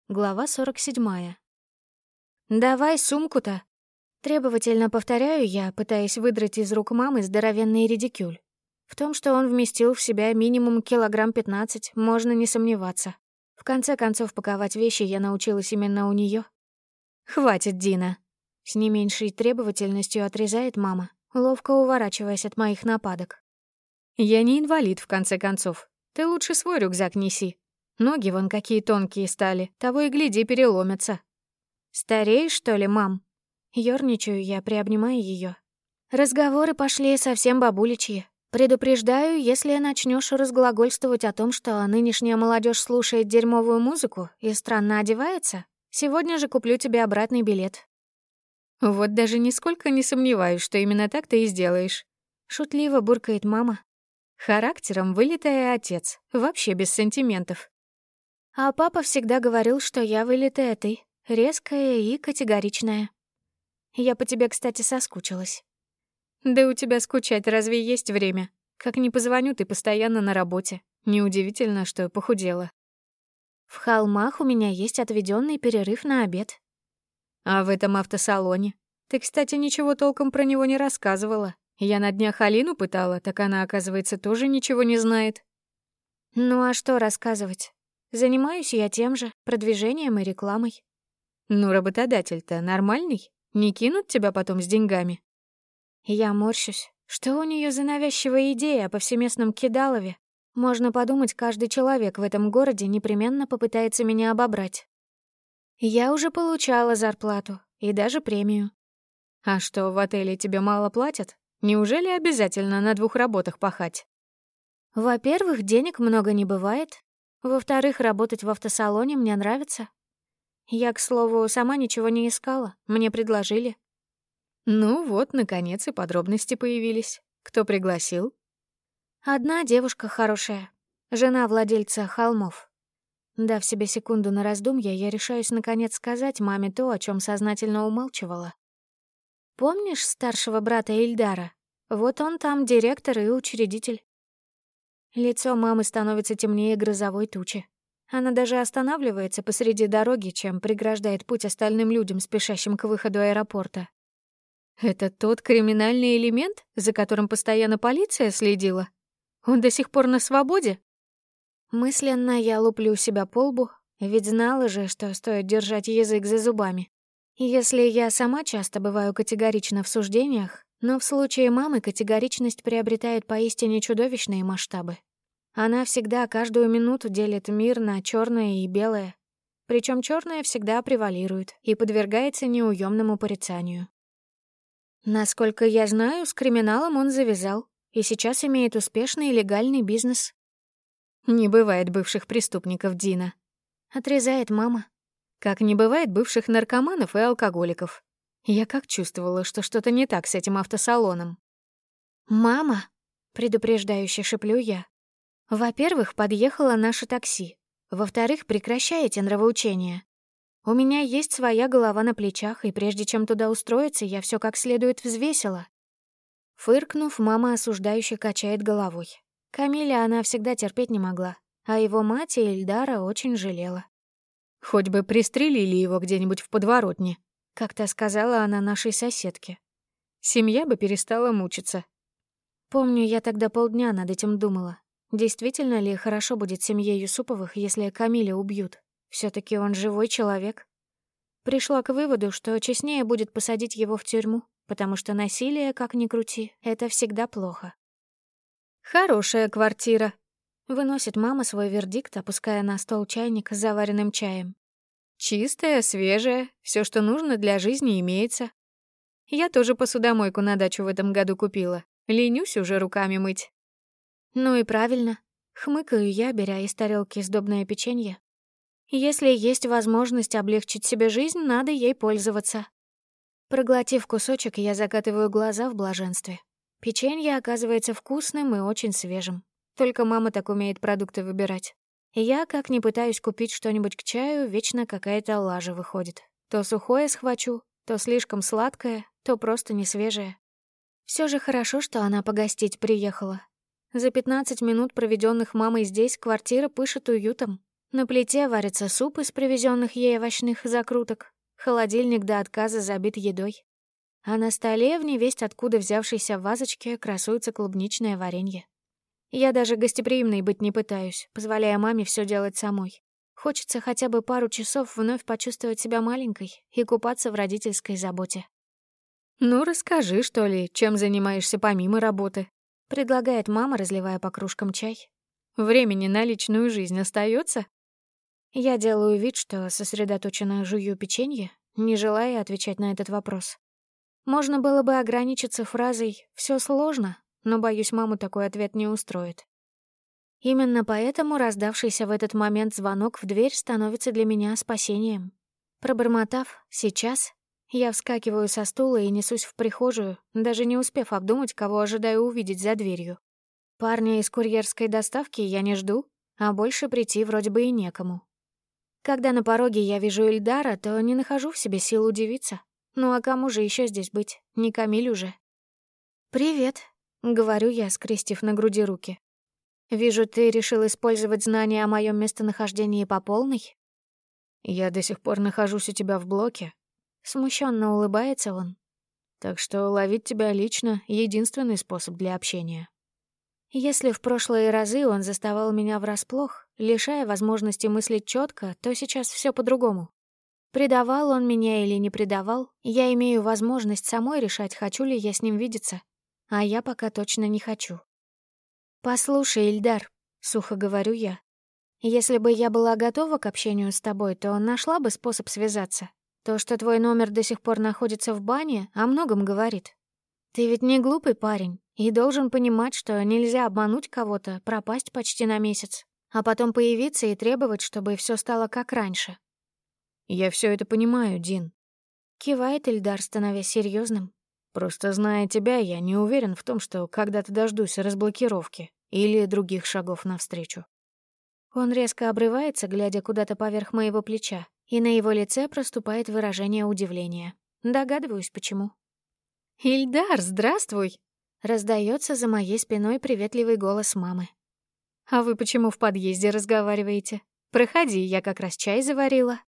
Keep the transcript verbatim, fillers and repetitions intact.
Глава сорок седьмая. «Давай сумку-то!» Требовательно повторяю я, пытаясь выдрать из рук мамы здоровенный редикюль. В том, что он вместил в себя минимум килограмм пятнадцать, можно не сомневаться. В конце концов, паковать вещи я научилась именно у нее. «Хватит, Дина!» С не меньшей требовательностью отрезает мама, ловко уворачиваясь от моих нападок. «Я не инвалид, в конце концов. Ты лучше свой рюкзак неси. Ноги вон какие тонкие стали, того и гляди, переломятся». «Стареешь, что ли, мам?» Ёрничаю я, приобнимая ее. Разговоры пошли совсем бабуличьи. Предупреждаю, если начнешь разглагольствовать о том, что нынешняя молодежь слушает дерьмовую музыку и странно одевается, сегодня же куплю тебе обратный билет. Вот даже нисколько не сомневаюсь, что именно так ты и сделаешь. Шутливо буркает мама. Характером вылитый отец, вообще без сантиментов. А папа всегда говорил, что я вылитая ты, резкая и категоричная. Я по тебе, кстати, соскучилась. Да у тебя скучать разве есть время? Как ни позвоню, ты постоянно на работе. Неудивительно, что похудела. В холмах у меня есть отведенный перерыв на обед. А в этом автосалоне? Ты, кстати, ничего толком про него не рассказывала. Я на днях Алину пытала, так она, оказывается, тоже ничего не знает. Ну а что рассказывать? Занимаюсь я тем же, продвижением и рекламой. Ну, работодатель-то нормальный? Не кинут тебя потом с деньгами? Я морщусь. Что у нее за навязчивая идея о повсеместном кидалове? Можно подумать, каждый человек в этом городе непременно попытается меня обобрать. Я уже получала зарплату и даже премию. А что, в отеле тебе мало платят? Неужели обязательно на двух работах пахать? Во-первых, денег много не бывает. Во-вторых, работать в автосалоне мне нравится. Я, к слову, сама ничего не искала. Мне предложили. Ну вот, наконец, и подробности появились. Кто пригласил? Одна девушка хорошая. Жена владельца холмов. Дав себе секунду на раздумье, я решаюсь наконец сказать маме то, о чем сознательно умалчивала. Помнишь старшего брата Ильдара? Вот он там директор и учредитель. Лицо мамы становится темнее грозовой тучи. Она даже останавливается посреди дороги, чем преграждает путь остальным людям, спешащим к выходу аэропорта. Это тот криминальный элемент, за которым постоянно полиция следила? Он до сих пор на свободе? Мысленно я луплю себя по лбу, ведь знала же, что стоит держать язык за зубами. Если я сама часто бываю категорична в суждениях, но в случае мамы категоричность приобретает поистине чудовищные масштабы. Она всегда каждую минуту делит мир на черное и белое. Причем черное всегда превалирует и подвергается неуемному порицанию. Насколько я знаю, с криминалом он завязал и сейчас имеет успешный легальный бизнес. Не бывает бывших преступников, Дина. Отрезает мама. Как не бывает бывших наркоманов и алкоголиков. Я как чувствовала, что что-то не так с этим автосалоном. «Мама!» — предупреждающе шеплю я. «Во-первых, подъехало наше такси. Во-вторых, прекращай эти нравоучения. У меня есть своя голова на плечах, и прежде чем туда устроиться, я все как следует взвесила». Фыркнув, мама осуждающе качает головой. Камиля она всегда терпеть не могла, а его мать и Ильдара очень жалела. «Хоть бы пристрелили его где-нибудь в подворотне», — как-то сказала она нашей соседке. «Семья бы перестала мучиться». Помню, я тогда полдня над этим думала. Действительно ли хорошо будет семье Юсуповых, если Камиля убьют? все таки он живой человек. Пришла к выводу, что честнее будет посадить его в тюрьму, потому что насилие, как ни крути, это всегда плохо. «Хорошая квартира», — выносит мама свой вердикт, опуская на стол чайник с заваренным чаем. «Чистая, свежая, все, что нужно для жизни, имеется. Я тоже посудомойку на дачу в этом году купила. Ленюсь уже руками мыть». «Ну и правильно», — хмыкаю я, беря из тарелки сдобное печенье. «Если есть возможность облегчить себе жизнь, надо ей пользоваться». Проглотив кусочек, я закатываю глаза в блаженстве. Печенье оказывается вкусным и очень свежим. Только мама так умеет продукты выбирать. Я, как ни пытаюсь купить что-нибудь к чаю, вечно какая-то лажа выходит. То сухое схвачу, то слишком сладкое, то просто не свежее. Все же хорошо, что она погостить приехала. За пятнадцать минут, проведенных мамой здесь, квартира пышет уютом. На плите варится суп из привезенных ей овощных закруток. Холодильник до отказа забит едой. А на столе в невесть откуда взявшейся вазочке красуется клубничное варенье. Я даже гостеприимной быть не пытаюсь, позволяя маме все делать самой. Хочется хотя бы пару часов вновь почувствовать себя маленькой и купаться в родительской заботе. «Ну, расскажи, что ли, чем занимаешься помимо работы?» — предлагает мама, разливая по кружкам чай. «Времени на личную жизнь остается? Я делаю вид, что сосредоточенно жую печенье, не желая отвечать на этот вопрос. Можно было бы ограничиться фразой «всё сложно», но, боюсь, маму такой ответ не устроит. Именно поэтому раздавшийся в этот момент звонок в дверь становится для меня спасением. Пробормотав «сейчас», я вскакиваю со стула и несусь в прихожую, даже не успев обдумать, кого ожидаю увидеть за дверью. Парня из курьерской доставки я не жду, а больше прийти вроде бы и некому. Когда на пороге я вижу Ильдара, то не нахожу в себе сил удивиться. Ну а кому же еще здесь быть? Не Камиль уже. «Привет», — говорю я, скрестив на груди руки. «Вижу, ты решил использовать знания о моем местонахождении по полной?» «Я до сих пор нахожусь у тебя в блоке». Смущенно улыбается он. «Так что ловить тебя лично — единственный способ для общения». Если в прошлые разы он заставал меня врасплох, лишая возможности мыслить четко, то сейчас все по-другому. Предавал он меня или не предавал, я имею возможность самой решать, хочу ли я с ним видеться. А я пока точно не хочу. «Послушай, Ильдар», — сухо говорю я, «если бы я была готова к общению с тобой, то нашла бы способ связаться. То, что твой номер до сих пор находится в бане, о многом говорит. Ты ведь не глупый парень и должен понимать, что нельзя обмануть кого-то, пропасть почти на месяц, а потом появиться и требовать, чтобы все стало как раньше». «Я все это понимаю, Дин», — кивает Ильдар, становясь серьезным. «Просто зная тебя, я не уверен в том, что когда-то дождусь разблокировки или других шагов навстречу». Он резко обрывается, глядя куда-то поверх моего плеча, и на его лице проступает выражение удивления. Догадываюсь, почему. «Ильдар, здравствуй!» — раздается за моей спиной приветливый голос мамы. «А вы почему в подъезде разговариваете? Проходи, я как раз чай заварила».